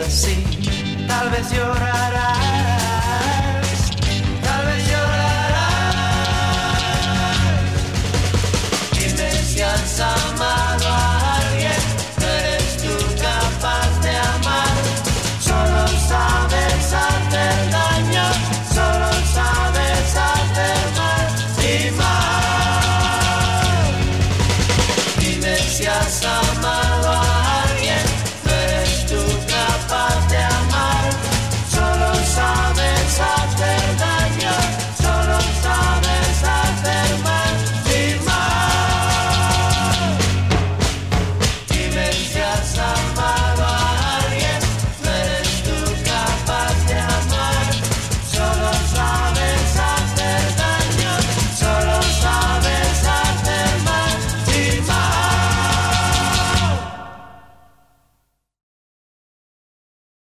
así, tal vez llorarás, tal vez llorarás. Dime si has amado a alguien, no eres tú capaz de amar. Solo sabes hacer daño, solo sabes hacer mal y mal. Dime si has amado.